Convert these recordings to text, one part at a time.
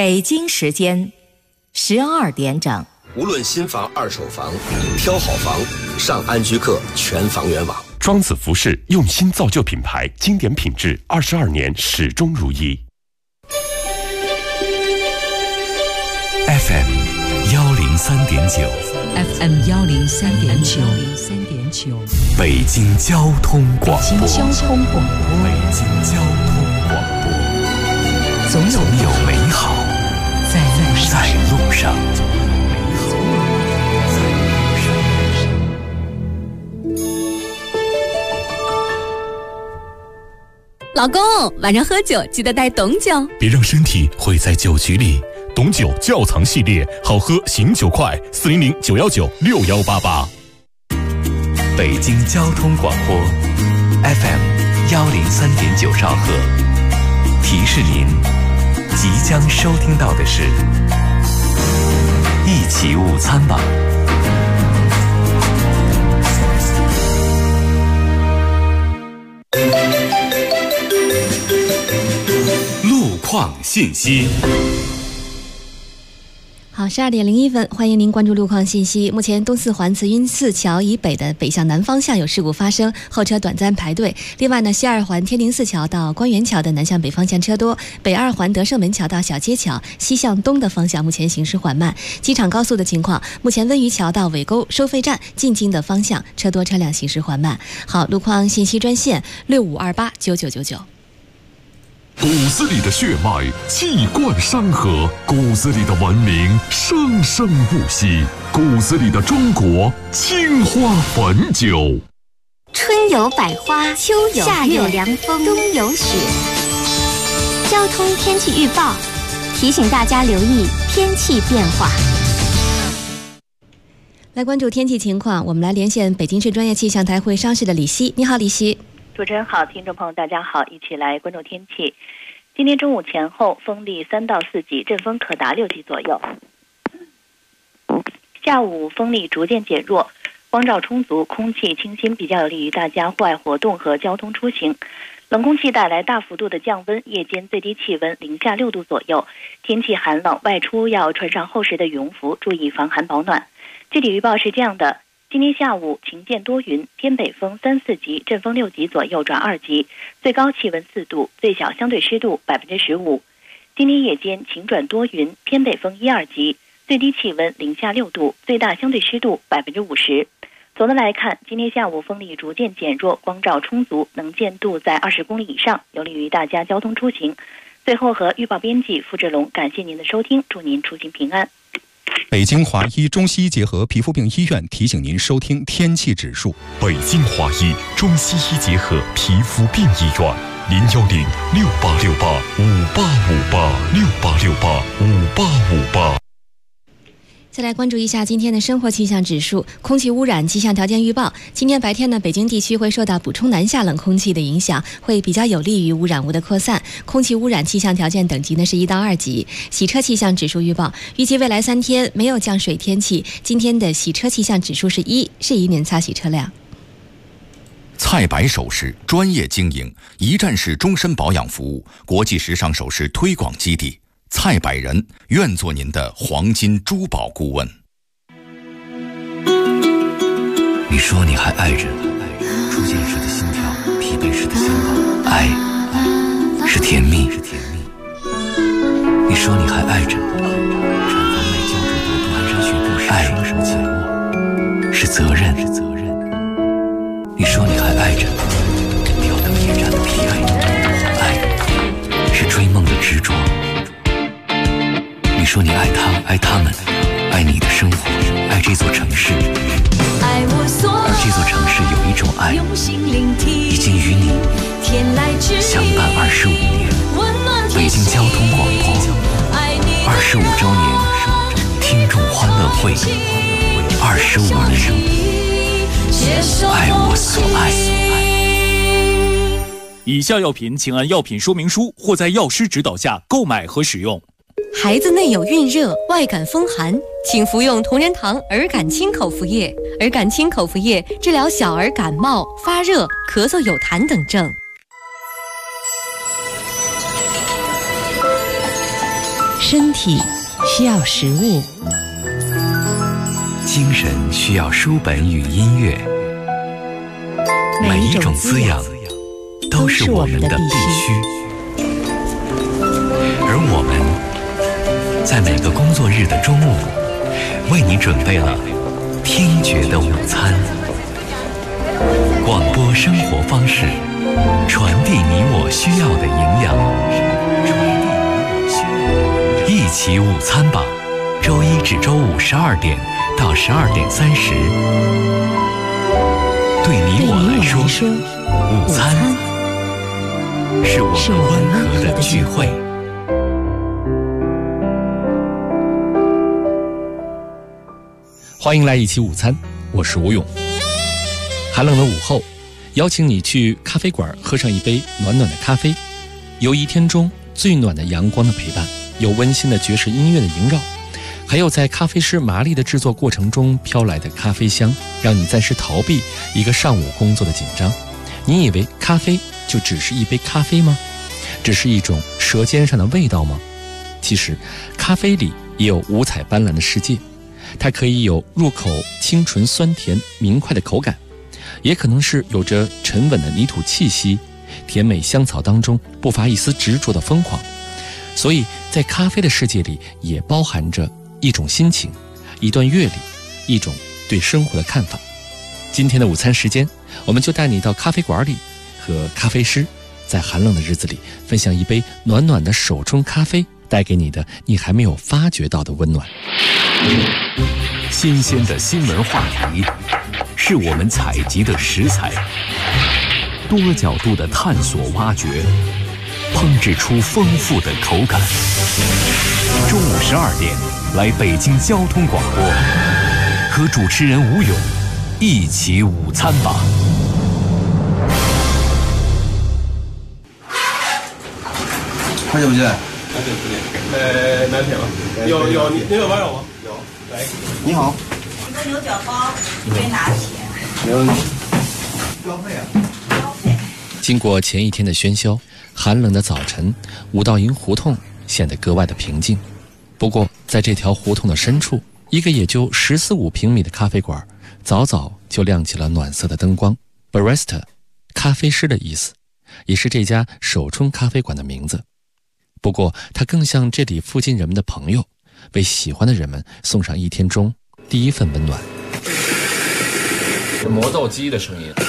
北京时间12点整。 无论新房、二手房，挑好房，上安居客全房源网。 庄子服饰用心造就品牌，经典品质22年始终如一。 FM 103.9 FM 103.9 北京交通广播。 北京交通广播。 北京交通广播。总有美好在路上。 老公，晚上喝酒记得带董酒， 别让身体毁在酒局里。董酒窖藏系列，好喝醒酒快，400-919-6188。北京交通广播 FM 103.9兆赫，提示您即将收听到的是一起午餐吧。路况信息。 好，12:01，欢迎您关注路况信息。目前东四环慈云寺桥以北的北向南方向有事故发生，后车短暂排队。另外呢，西二环天宁寺桥到官园桥的南向北方向车多，北二环德胜门桥到小街桥西向东的方向目前行驶缓慢。机场高速的情况，目前温榆桥到尾沟收费站进京的方向车多，车辆行驶缓慢。好，路况信息专线65289999。 骨子里的血脉气贯山河，骨子里的文明生生不息，骨子里的中国青花汾酒。 春有百花，秋有夏有凉风，冬有雪。交通天气预报提醒大家留意天气变化。 来关注天气情况，我们来连线北京市专业气象台会商室的李希。你好，李希。 主持人好，听众朋友大家好，一起来关注天气。今天中午前后，风力3到4级，阵风可达6级左右。下午风力逐渐减弱，光照充足，空气清新，比较有利于大家户外活动和交通出行。冷空气带来大幅度的降温，夜间最低气温零下6度左右，天气寒冷，外出要穿上厚实的羽绒服，注意防寒保暖。具体预报是这样的。今天下午晴间多云，偏北风3、4级，阵风6级左右转2级，最高气温4度，最小相对湿度15%。今天夜间晴转多云，偏北风1、2级，最低气温零下6度，最大相对湿度50%。总的来看，今天下午风力逐渐减弱，光照充足，能见度在20公里以上，有利于大家交通出行。最后和预报编辑付志龙感谢您的收听，祝您出行平安。 北京华医中西医结合皮肤病医院提醒您收听天气指数。 北京华医中西医结合皮肤病医院，010-6868-5858，6868-5858。 再来关注一下今天的生活气象指数。空气污染气象条件预报，今天白天呢，北京地区会受到补充南下冷空气的影响，会比较有利于污染物的扩散。空气污染气象条件等级呢是1到2级。洗车气象指数预报，预计未来3天没有降水天气，今天的洗车气象指数是1，适宜您擦洗车辆。 蔡白首饰专业经营，一站式终身保养服务，国际时尚首饰推广基地。蔡百人愿做您的黄金珠宝顾问。 你说你还爱着，初见时的心跳，疲惫时的心跳，爱是甜蜜。你说你还爱着，产房内胶质毒蕪蕗学步时，爱是责任。你说你还爱着，吊灯夜战的疲惫，爱是追梦的执着。你说你爱他，爱他们，爱你的生活，爱这座城市。而这座城市有一种爱，已经与你相伴25年。北京交通广播25周年听众欢乐会，25年，爱我所爱。 以下药品请按药品说明书或在药师指导下购买和使用。 孩子内有孕热、外感风寒，请服用同仁堂儿感清口服液。儿感清口服液治疗小儿感冒、发热、咳嗽、有痰等症。 身体需要食物， 精神需要书本与音乐，每一种滋养都是我们的必须。而我们在每个工作日的中午，为你准备了听觉的午餐。广播生活方式，传递你我需要的营养。一起午餐吧，周一至周五12点到12点30。对你我来说，午餐是我们温和的聚会。 欢迎来一起午餐，我是吴勇。寒冷的午后，邀请你去咖啡馆喝上一杯暖暖的咖啡，有一天中最暖的阳光的陪伴，有温馨的爵士音乐的萦绕，还有在咖啡师麻利的制作过程中飘来的咖啡香，让你暂时逃避一个上午工作的紧张。你以为咖啡就只是一杯咖啡吗？只是一种舌尖上的味道吗？其实咖啡里也有五彩斑斓的世界，它可以有入口清纯酸甜明快的口感，也可能是有着沉稳的泥土气息，甜美香草当中不乏一丝执着的疯狂。所以在咖啡的世界里，也包含着一种心情，一段阅历，一种对生活的看法。今天的午餐时间，我们就带你到咖啡馆里，和咖啡师在寒冷的日子里分享一杯暖暖的手冲咖啡，带给你的你还没有发觉到的温暖。 新鲜的新闻话题是我们采集的食材，多角度的探索挖掘，烹制出丰富的口感。中午12点，来北京交通广播，和主持人吴勇一起午餐吧。 快点不进来？ 买品了？有，您有玩有吗？有。来， 你好。 一个牛角包，一杯拿铁。 没问题。标配啊。 标配。 经过前一天的喧嚣，寒冷的早晨，五道营胡同显得格外的平静。不过，在这条胡同的深处，一个也就14-15平米的咖啡馆，早早就亮起了暖色的灯光。Barista， 咖啡师的意思，也是这家手冲咖啡馆的名字。不过，它更像这里附近人们的朋友，为喜欢的人们送上一天中第一份温暖。磨豆机的声音。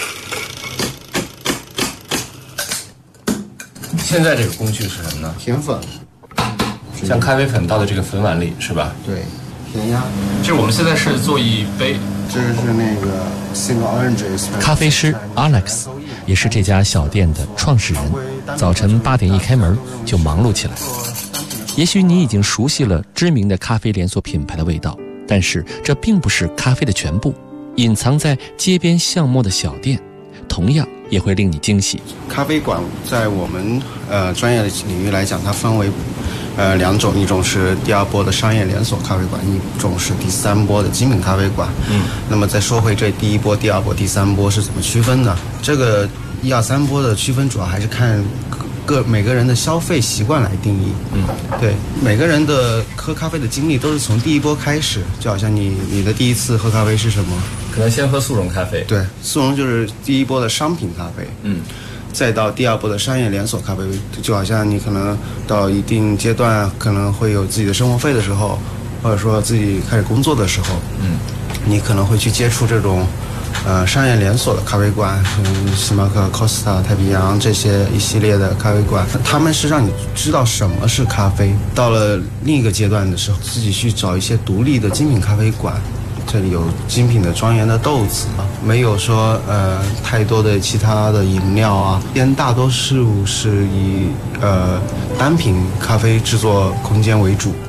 现在这个工序是什么呢？ 甜粉， 像咖啡粉倒在这个粉碗里是吧？ 对，甜压。 就是我们现在是做一杯， 这个是那个 single orange。 咖啡师 Alex 也是这家小店的创始人。早晨8点一开门就忙碌起来。也许你已经熟悉了知名的咖啡连锁品牌的味道，但是这并不是咖啡的全部。隐藏在街边巷陌的小店，同样也会令你惊喜。 咖啡馆在我们专业的领域来讲，它分为2种，一种是第2波的商业连锁咖啡馆，一种是第3波的精品咖啡馆。那么再说回这第1波、第2波、第3波是怎么区分的？这个1、2、3波的区分主要还是看每个人的消费习惯来定义。对，每个人的喝咖啡的经历都是从第1波开始，就好像你的第一次喝咖啡是什么？ 可能先喝速溶咖啡。 对，速溶就是第1波的商品咖啡。再到第2波的商业连锁咖啡，就好像你可能到一定阶段，可能会有自己的生活费的时候，或者说自己开始工作的时候，你可能会去接触这种商业连锁的咖啡馆，星巴克、Costa、太平洋这些一系列的咖啡馆，他们是让你知道什么是咖啡。到了另一个阶段的时候，自己去找一些独立的精品咖啡馆，这里有精品的庄园的豆子，没有说太多的其他的饮料啊，偏大多数是以单品咖啡制作空间为主。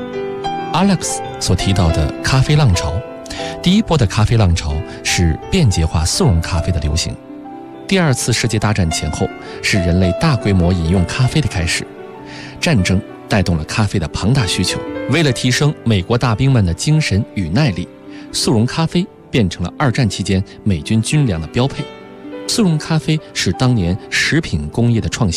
Alex 所提到的咖啡浪潮，第1波的咖啡浪潮是便捷化速溶咖啡的流行。第2次世界大战前后是人类大规模饮用咖啡的开始。战争带动了咖啡的庞大需求，为了提升美国大兵们的精神与耐力，速溶咖啡变成了2战期间美军军粮的标配。速溶咖啡是当年食品工业的创新，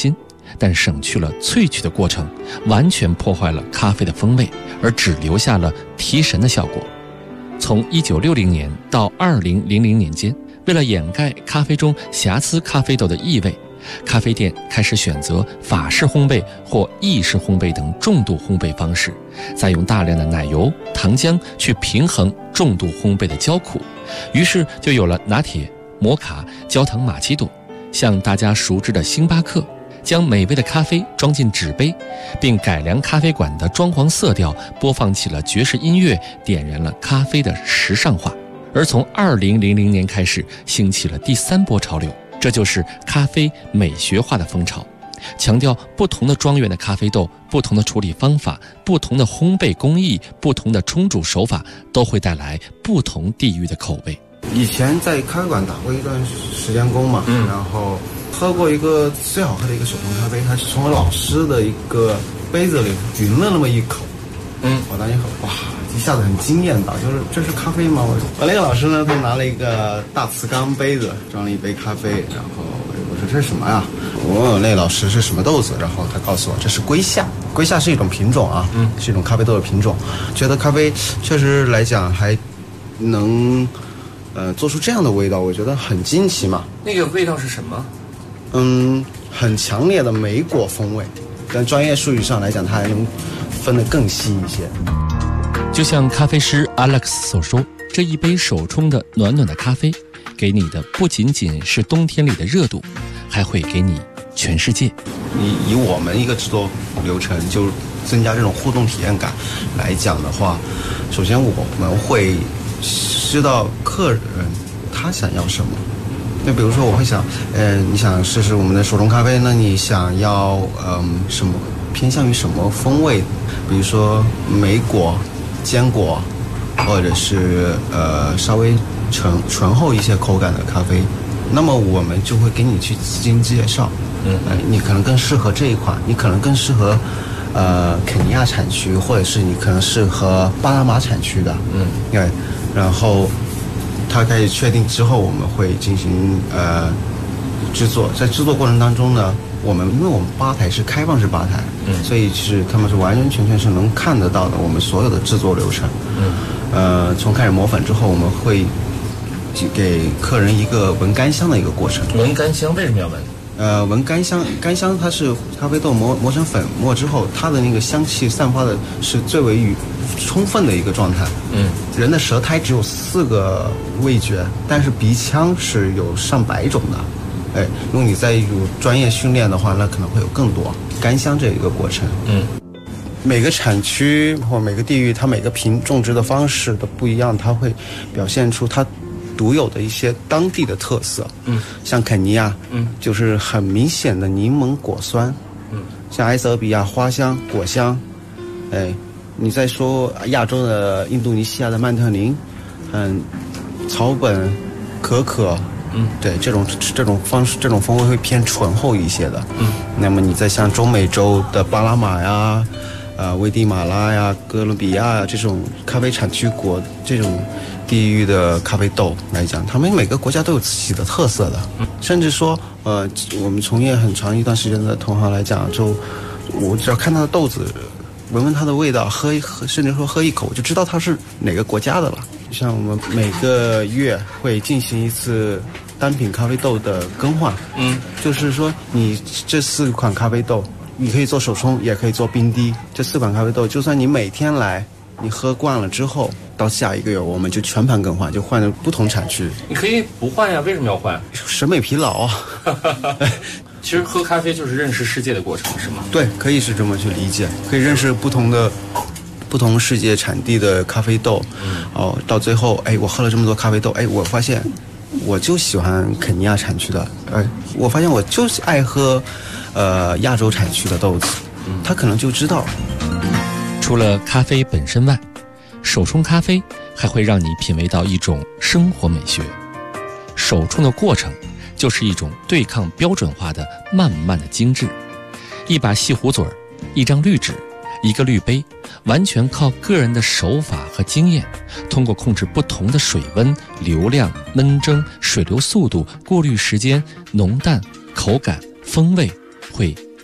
但省去了萃取的过程，完全破坏了咖啡的风味，而只留下了提神的效果。从1960年到2000年间，为了掩盖咖啡中瑕疵咖啡豆的异味，咖啡店开始选择法式烘焙或意式烘焙等重度烘焙方式，再用大量的奶油、糖浆去平衡重度烘焙的焦苦，于是就有了拿铁、摩卡、焦糖玛奇朵，像大家熟知的星巴克，将美味的咖啡装进纸杯，并改良咖啡馆的装潢色调，播放起了爵士音乐，点燃了咖啡的时尚化。而从2000年开始，兴起了第3波潮流，这就是咖啡美学化的风潮，强调不同的庄园的咖啡豆、不同的处理方法、不同的烘焙工艺、不同的冲煮手法，都会带来不同地域的口味。 以前在咖啡馆打过一段时间工嘛，然后喝过一个最好喝的一个手冲咖啡，它是从我老师的一个杯子里匀了那么一口，我当时喝，哇，一下子很惊艳到，就是这是咖啡吗？我那个老师呢，他拿了一个大瓷缸杯子装了一杯咖啡，然后我说这是什么呀？我问那个老师是什么豆子，然后他告诉我这是龟夏，龟夏是一种品种啊，是一种咖啡豆的品种。觉得咖啡确实来讲还能做出这样的味道，我觉得很惊奇嘛。 那个味道是什么？ 很强烈的莓果风味，但专业术语上来讲，它还能分得更细一些。 就像咖啡师 Alex 所说，这一杯手冲的暖暖的咖啡，给你的不仅仅是冬天里的热度，还会给你全世界。 以我们一个制作流程，就增加这种互动体验感来讲的话，首先我们会知道客人他想要什么。就比如说我会想，你想试试我们的手冲咖啡，那你想要什么，偏向于什么风味？比如说莓果、坚果，或者是稍微醇厚一些口感的咖啡，那么我们就会给你去进行介绍。你可能更适合这一款，你可能更适合肯尼亚产区，或者是你可能适合巴拿马产区的。对，然后它开始确定之后，我们会进行制作。在制作过程当中呢，因为我们吧台是开放式吧台，所以是他们是完完全全是能看得到的我们所有的制作流程。从开始磨粉之后，我们会给客人一个闻干香的一个过程。 闻干香为什么要闻？ 闻干香它是咖啡豆磨成粉末之后，它的那个香气散发的是最为充分的一个状态。人的舌苔只有4个味觉，但是鼻腔是有上百种的。如果你在有专业训练的话，那可能会有更多干香这一个过程。每个产区或每个地域，它每个种植的方式都不一样，它会表现出它独有的一些当地的特色。像肯尼亚，就是很明显的柠檬果酸。像埃塞俄比亚花香果香。你再说亚洲的印度尼西亚的曼特宁，草本可可。对，这种方式，这种风味会偏醇厚一些的。那么你再像中美洲的巴拿马呀、危地马拉呀、哥伦比亚呀这种咖啡产区国这种地域的咖啡豆来讲，他们每个国家都有自己的特色的。甚至说，我们从业很长一段时间的同行来讲，我只要看它的豆子，闻闻它的味道，甚至说喝一口，我就知道它是哪个国家的了。像我们每个月会进行一次单品咖啡豆的更换。就是说你这4款咖啡豆，你可以做手冲，也可以做冰滴。这4款咖啡豆，就算你每天来，你喝惯了之后，到下一个月我们就全盘更换，就换成不同产区。 你可以不换呀，为什么要换？ 审美疲劳啊。 其实喝咖啡就是认识世界的过程，是吗？ 对，可以是这么去理解，可以认识不同世界产地的咖啡豆。到最后，我喝了这么多咖啡豆，我发现我就喜欢肯尼亚产区的，我发现我就是爱喝亚洲产区的豆子。他可能就知道。 除了咖啡本身外，手冲咖啡还会让你品味到一种生活美学。手冲的过程就是一种对抗标准化的慢慢的精致。一把细壶嘴儿，一张滤纸，一个滤杯，完全靠个人的手法和经验，通过控制不同的水温、流量、焖蒸、水流速度、过滤时间、浓淡、口感、风味，会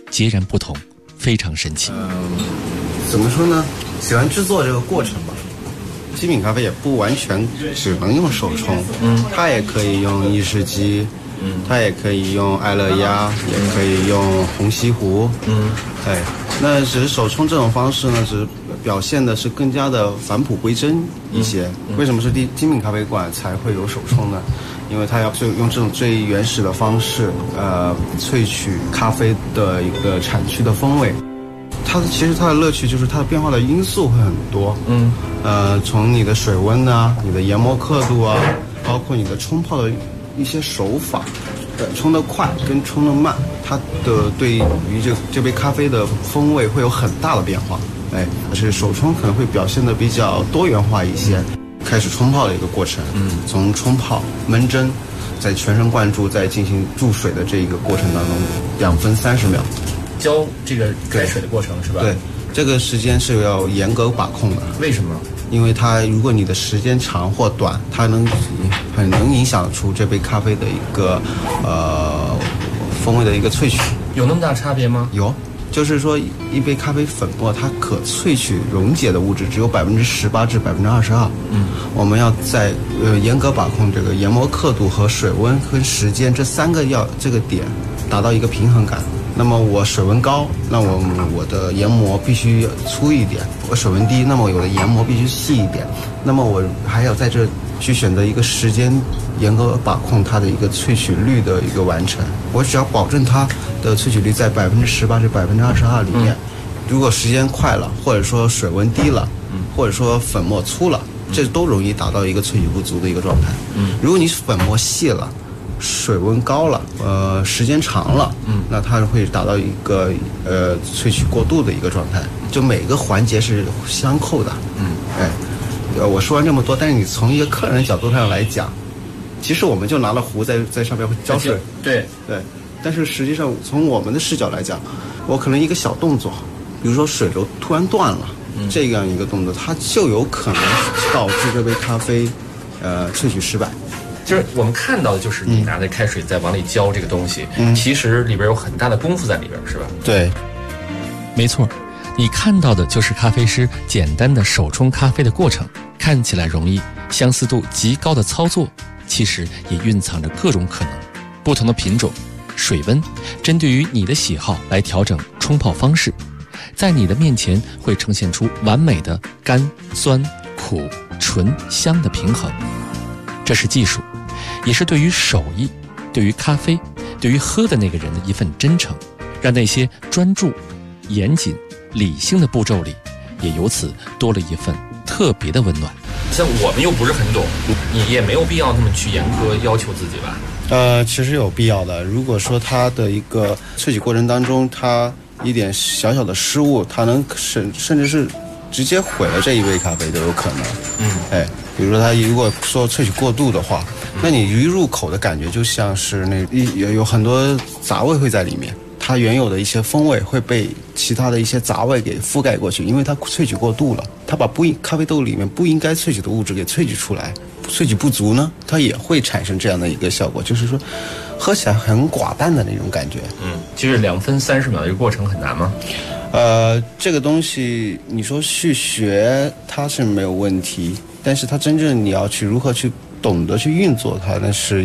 截然不同，非常神奇。 怎么说呢？喜欢制作这个过程吧。精品咖啡也不完全只能用手冲，它也可以用意式机，它也可以用爱乐压，也可以用虹吸壶，那只是手冲这种方式呢，只是表现的是更加的返璞归真一些。为什么是精品咖啡馆才会有手冲呢？因为它要用这种最原始的方式，萃取咖啡的一个产区的风味。其实它的乐趣就是它的变化的因素会很多，从你的水温啊，你的研磨刻度啊，包括你的冲泡的一些手法，冲得快跟冲得慢，它的对于这杯咖啡的风味会有很大的变化。而且手冲可能会表现得比较多元化一些。开始冲泡的一个过程，从冲泡、焖蒸，在全神贯注在进行注水的这一个过程当中，2分30秒。 浇这个开水的过程是吧？ 对，这个时间是要严格把控的。 为什么？ 因为如果你的时间长或短，它很能影响出这杯咖啡的一个风味的一个萃取。 有那么大差别吗？ 有，就是说一杯咖啡粉末它可萃取溶解的物质只有18%至22%。我们要在严格把控这个研磨刻度和水温跟时间这3个这个点达到一个平衡感。那么我水温高，那我的研磨必须粗一点；我水温低，那么我的研磨必须细一点。那么我还要在这去选择一个时间，严格把控它的一个萃取率的一个完成。我只要保证它的萃取率在18%至22%里面。如果时间快了，或者说水温低了，或者说粉末粗了，这都容易达到一个萃取不足的一个状态。如果你粉末细了，水温高了，时间长了，那它会达到一个萃取过度的一个状态。就每个环节是相扣的。我说完这么多，但是你从一个客人的角度上来讲，其实我们就拿了壶在上面浇水， 对， 但是实际上从我们的视角来讲，我可能一个小动作，比如说水流突然断了，这样一个动作，它就有可能导致这杯咖啡萃取失败。 就是我们看到的就是你拿着开水再往里浇这个东西，其实里边有很大的功夫在里边，是吧？ 对， 没错，你看到的就是咖啡师简单的手冲咖啡的过程，看起来容易，相似度极高的操作，其实也蕴藏着各种可能。不同的品种、水温，针对于你的喜好来调整冲泡方式，在你的面前会呈现出完美的甘、酸、苦、醇、香的平衡。这是技术，也是对于手艺、对于咖啡、对于喝的那个人的一份真诚，让那些专注、严谨、理性的步骤里，也由此多了一份特别的温暖。像我们又不是很懂，你也没有必要那么去严格要求自己吧？ 其实有必要的。如果说它的一个萃取过程当中，它一点小小的失误，它能甚至是直接毁了这一杯咖啡都有可能。比如说它如果说萃取过度的话，那你一入口的感觉就像是有很多杂味会在里面，它原有的一些风味会被其他的一些杂味给覆盖过去，因为它萃取过度了，它把咖啡豆里面不应该萃取的物质给萃取出来，萃取不足呢，它也会产生这样的一个效果，就是说喝起来很寡淡的那种感觉。 其实2分30秒的这个过程很难吗？ 这个东西你说去学它是没有问题，但是它真正你要去如何去懂得去运作它，那是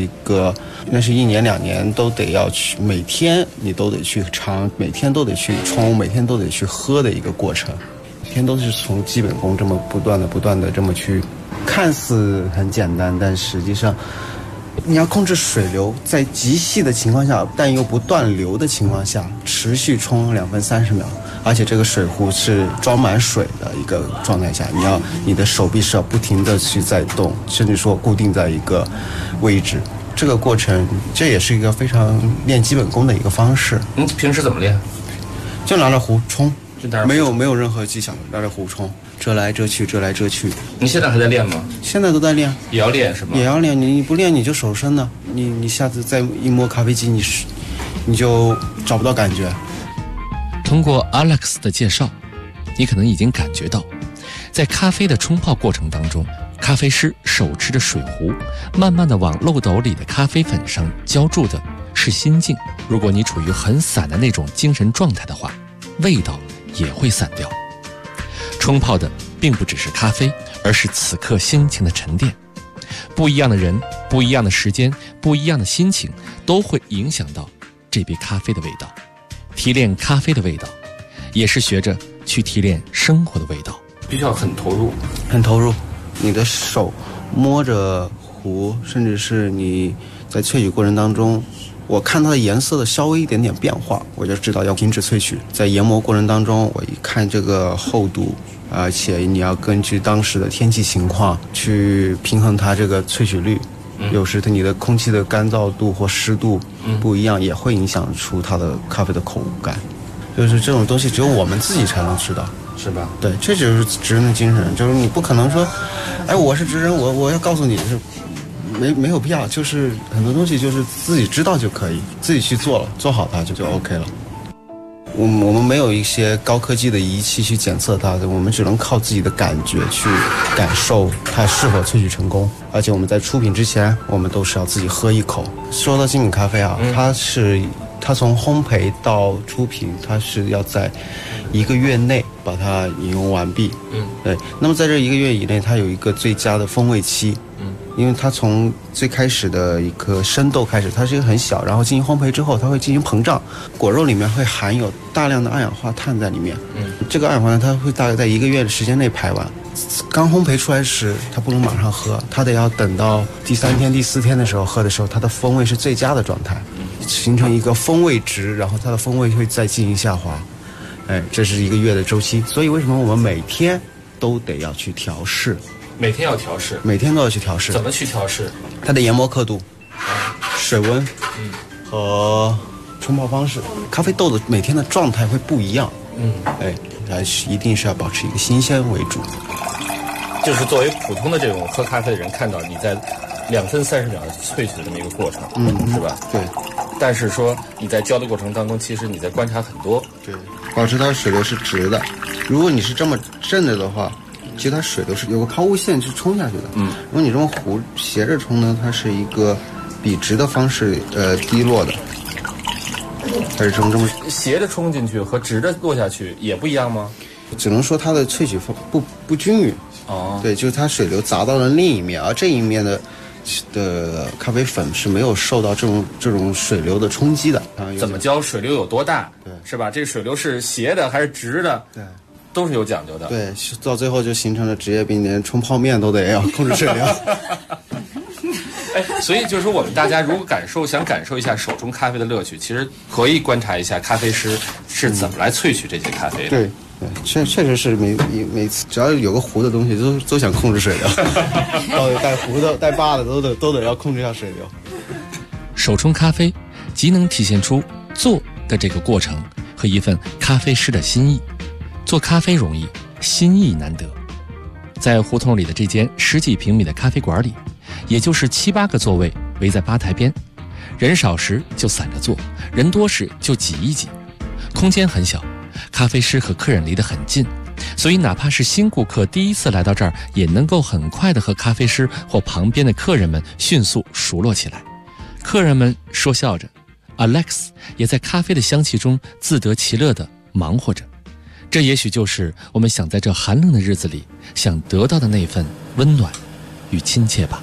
1年2年都得要去，每天你都得去尝，每天都得去冲，每天都得去喝的一个过程。每天都是从基本功这么不断的这么去，看似很简单，但实际上你要控制水流，在极细的情况下但又不断流的情况下持续冲2分30秒，而且这个水壶是装满水的一个状态下，你的手臂是要不停的去在动，甚至说固定在一个位置。这个过程这也是一个非常练基本功的一个方式。 你平时怎么练？ 就拿着壶冲，没有任何技巧，拿着壶冲，遮来遮去，遮来遮去。 你现在还在练吗？ 现在都在练。 也要练是吗？ 也要练，你不练你就手生的，你下次再一摸咖啡机，你就找不到感觉。 通过 Alex 的介绍，你可能已经感觉到，在咖啡的冲泡过程当中，咖啡师手持着水壶，慢慢的往漏斗里的咖啡粉上浇注的是心境， 如果你处于很散的那种精神状态的话，味道也会散掉。冲泡的并不只是咖啡，而是此刻心情的沉淀。不一样的人，不一样的时间，不一样的心情，都会影响到这杯咖啡的味道。提炼咖啡的味道，也是学着去提炼生活的味道。 必须要很投入， 很投入。你的手摸着壶，甚至是你在萃取过程当中，我看它的颜色的稍微一点点变化，我就知道要停止萃取。在研磨过程当中，我一看这个厚度，而且你要根据当时的天气情况去平衡它这个萃取率。有时你的空气的干燥度或湿度不一样，也会影响出它的咖啡的口感。就是这种东西只有我们自己才能知道， 是吧？ 对，这就是职人的精神。就是你不可能说，哎，我是职人，我要告诉你是没有必要。就是很多东西就是自己知道就可以，自己去做了，做好它就 OK 了。我们没有一些高科技的仪器去检测它的，我们只能靠自己的感觉去感受它是否萃取成功。而且我们在出品之前，我们都是要自己喝一口。说到精品咖啡啊，它从烘焙到出品，它是要在1个月内把它饮用完毕。对。那么在这1个月以内，它有一个最佳的风味期。因为它从最开始的一颗生豆开始，它是一个很小，然后进行烘焙之后，它会进行膨胀，果肉里面会含有大量的二氧化碳在里面。这个二氧化碳它会大概在1个月的时间内排完。刚烘焙出来时，它不能马上喝，它得要等到第3天、第4天的时候喝的时候，它的风味是最佳的状态，形成一个风味值，然后它的风味会再进行下滑。这是1个月的周期。所以为什么我们每天都得要去调试？ 每天要调试， 每天都要去调试。 怎么去调试？它的研磨刻度、水温，和冲泡方式。咖啡豆的每天的状态会不一样。还是一定是要保持一个新鲜为主。 就是作为普通的这种喝咖啡的人，看到你在2分30秒的萃取的这么一个过程，是吧？ 对。 但是说你在浇的过程当中，其实你在观察很多。 对，保持它的水流是直的。如果你是这么正着的话，其实它水流是有个抛物线是冲下去的。如果你这种壶斜着冲呢，它是一个笔直的方式滴落的。它是这么斜着冲进去和直着落下去也不一样吗？ 只能说它的萃取不均匀。对，就是它水流砸到了另一面，而这一面的咖啡粉是没有受到这种水流的冲击的。 怎么浇水流有多大？对，是吧？这个水流是斜的还是直的？对。都是有讲究的。 对，到最后就形成了职业病，连冲泡面都得要控制水流。 所以就是说，我们大家如果想感受一下手冲咖啡的乐趣，其实可以观察一下咖啡师是怎么来萃取这些咖啡的。 对，确实是每次只要有个壶的东西，都想控制水流。到底带壶的、带把的都得要控制一下水流。 手冲咖啡极能体现出做的这个过程和一份咖啡师的心意。做咖啡容易，心意难得。在胡同里的这间10几平米的咖啡馆里，也就是7、8个座位围在吧台边，人少时就散着坐，人多时就挤一挤，空间很小，咖啡师和客人离得很近，所以哪怕是新顾客第一次来到这儿，也能够很快地和咖啡师或旁边的客人们迅速熟络起来。客人们说笑着， Alex 也在咖啡的香气中自得其乐地忙活着。这也许就是我们想在这寒冷的日子里想得到的那份温暖与亲切吧。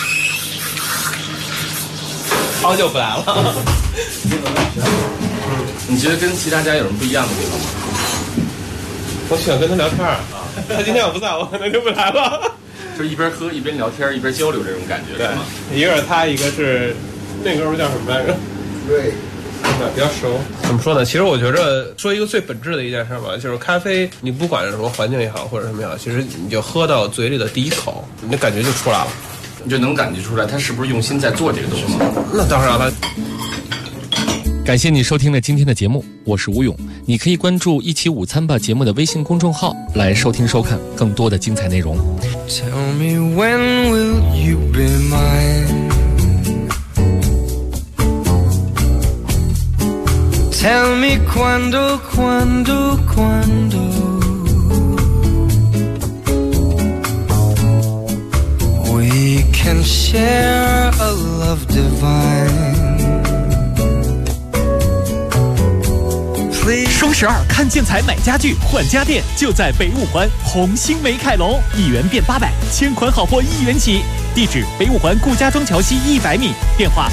好久不来了。 你觉得跟其他家有什么不一样的地方吗？ 我喜欢跟他聊天啊。他今天我不在，我可能就不来了。 就是一边喝一边聊天一边交流这种感觉，对吗？ 一个是他，一个是那哥们叫什么来着？对。比较熟。怎么说呢？其实我觉着说一个最本质的一件事吧，就是咖啡，你不管是什么环境也好，或者什么也好，其实你就喝到嘴里的第一口，你的感觉就出来了， 你就能感觉出来他是不是用心在做这个东西。 那当然了。 感谢你收听了今天的节目，我是吴勇。你可以关注一起午餐吧节目的微信公众号来收听收看更多的精彩内容。 Tell me when will you be mine? Tell me quando we can share a love divine. 飞。 双12看建材买家具换家电，就在北五环红星美凯龙，1元变800，千款好货1元起。地址：北五环顾家庄桥西100米，电话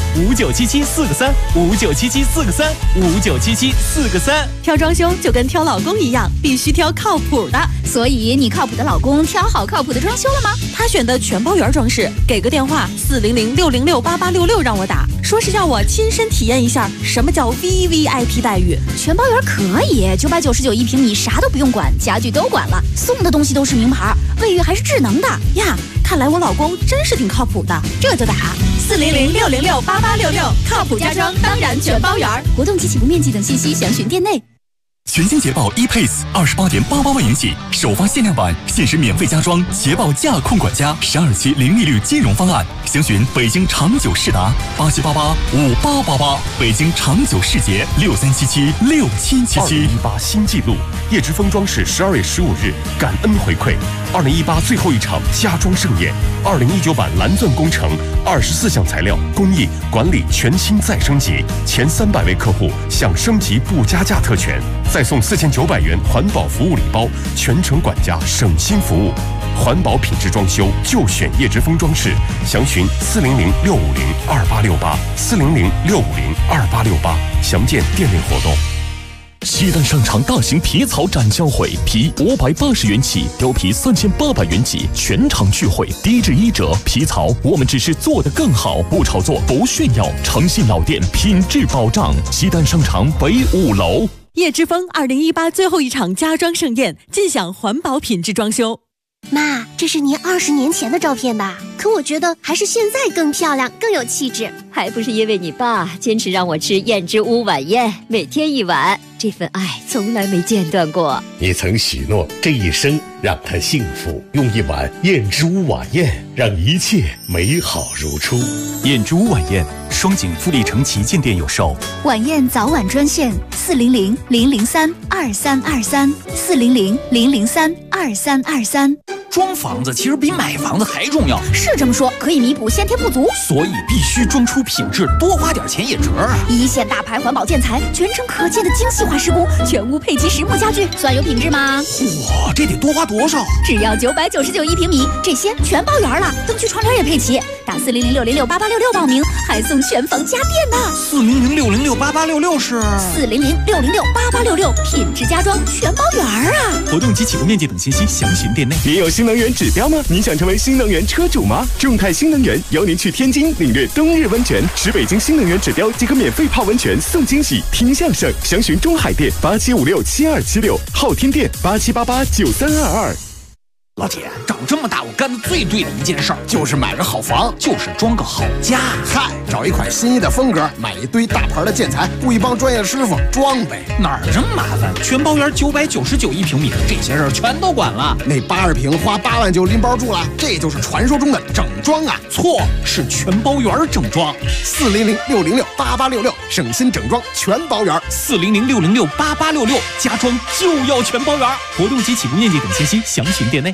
5977-4个3，5977-4个3，5977-4个3。 挑装修就跟挑老公一样，必须挑靠谱的。 所以你靠谱的老公挑好靠谱的装修了吗？ 他选的全包圆装饰，给个电话400-606-8866让我打，说是要我亲身体验一下什么叫 VVIP 待遇。 全包圆可以，999一平米，啥都不用管，家具都管了，送的东西都是名牌，卫浴还是智能的呀。看来我老公真是挺靠谱的，这就打400-606-8866，靠谱家装当然全包圆。 活动及起步面积等信息详询店内。 全新捷豹 ePace28.88万元起，首发限量版，限时免费加装捷豹驾控管家，12期零利率金融方案，详询北京长久世达87885888，北京长久世捷63776777。 2018新纪录，叶之峰装饰12月15日感恩回馈，2018最后一场家装盛宴，2019版蓝钻工程24项材料工艺管理全新再升级，前300位客户享升级不加价特权，再送4900元环保服务礼包，全程管家省心服务，环保品质装修就选叶之峰装饰，详询400-650-2868，400-650-2868，详见店内活动。 西单商场大型皮草展销会，皮580元起，貂皮3800元起，全场聚会，低至1折。皮草我们只是做得更好，不炒作，不炫耀，诚信老店，品质保障。西单商场北5楼。 叶之峰2018最后一场家装盛宴，尽享环保品质装修。 妈，这是您20年前的照片吧？可我觉得还是现在更漂亮，更有气质。 还不是因为你爸坚持让我吃燕之屋晚宴，每天1碗，这份爱从来没间断过。 你曾许诺这一生让他幸福，用1碗燕之屋晚宴让一切美好如初。 燕之屋晚宴，双井富力城旗舰店有售。 晚宴早晚专线400-003-2323，400-003-2323。 装房子其实比买房子还重要， 是这么说，可以弥补先天不足， 所以必须装出品质，多花点钱也值啊！ 一线大牌环保建材，全程可见的精细化施工，全屋配齐实木家具，算有品质吗？ 哇，这得多花多少？ 只要999一平米，这些全包圆了，灯具窗帘也配齐。打400-606-8866报名，还送全房家电呢。 400-606-8866是 400-606-8866，品质家装全包圆啊！ 活动及起步面积等信息详询店内。 你有新能源指标吗？你想成为新能源车主吗？众泰新能源邀您去天津领略冬日温泉，持北京新能源指标即可免费泡温泉送惊喜，听相声。详询中海店87567276，昊天店87889322。 老铁，长这么大我干的最对的一件事儿，就是买个好房，就是装个好家。 嗨，找一款心仪的风格，买一堆大牌的建材，雇一帮专业师傅装呗。 哪儿这么麻烦？全包圆999一平米，这些事儿全都管了。 那82平花8万就拎包住了，这就是传说中的整装啊！ 错，是全包圆整装。 400-606-8866，省心整装全包圆。 400-606-8866，家装就要全包圆。 活动及起步面积等信息详询店内。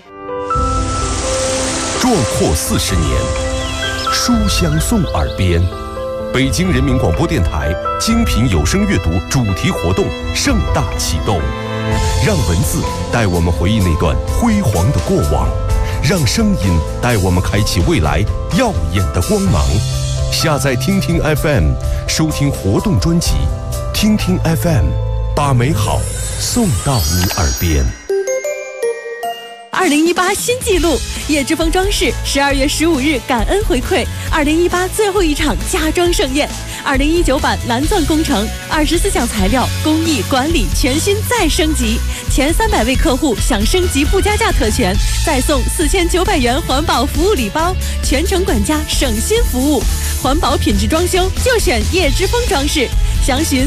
壮阔40年，书香送耳边。北京人民广播电台精品有声阅读主题活动盛大启动，让文字带我们回忆那段辉煌的过往，让声音带我们开启未来耀眼的光芒。下载听听 FM， 收听活动专辑，听听 FM， 把美好送到你耳边。 2018新纪录，叶之峰装饰12月15日感恩回馈2018最后一场家装盛宴，2019版蓝钻工程24项材料工艺管理全新再升级，前300位客户享升级不加价特权，再送4900元环保服务礼包，全程管家省心服务，环保品质装修就选叶之峰装饰，详询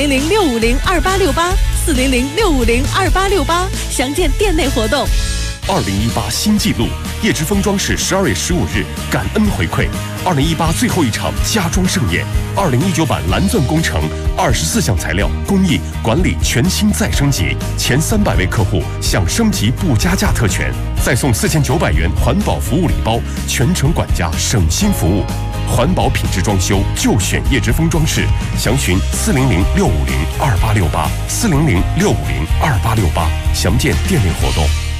400-650-2868，400-650-2868，详见店内活动。 2018新纪录，叶之峰装饰12月15日感恩回馈2018最后一场家装盛宴，2019版蓝钻工程24项材料工艺管理全新再升级，前300位客户享升级不加价特权，再送4900元环保服务礼包，全程管家省心服务， 环保品质装修就选叶之峰装饰，详询400-650-2868，400-650-2868，详见店内活动。